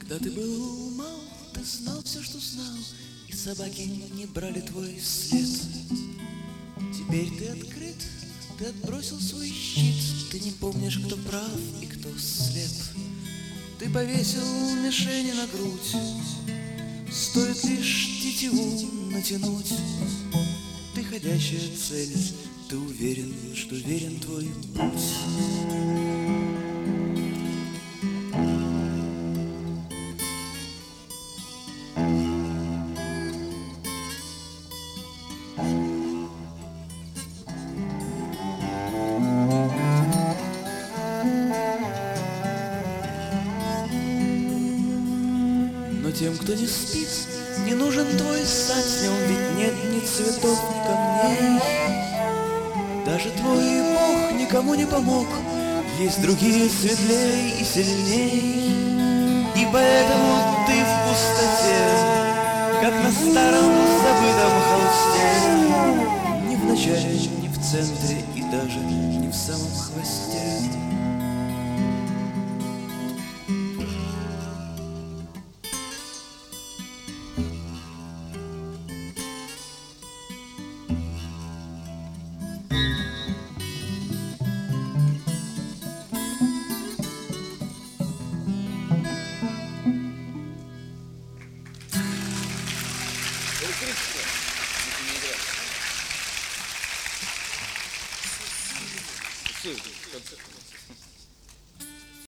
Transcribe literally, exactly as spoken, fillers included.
Когда ты был мал, ты знал все, что знал, и собаки не брали твой след. Теперь ты открыт, ты отбросил свой щит, ты не помнишь, кто прав и кто слеп. Ты повесил мишени на грудь, стоит лишь тетиву натянуть. Ты ходячая цель, ты уверен, что верен твой путь. Но тем, кто не спит, не нужен твой сад, с нем ведь нет ни цветов, ни камней. Даже твой Бог никому не помог, есть другие светлей и сильней. И поэтому ты в пустоте, как на старом забытом холсте, ни в начале, ни в центре и даже не в самом хвосте.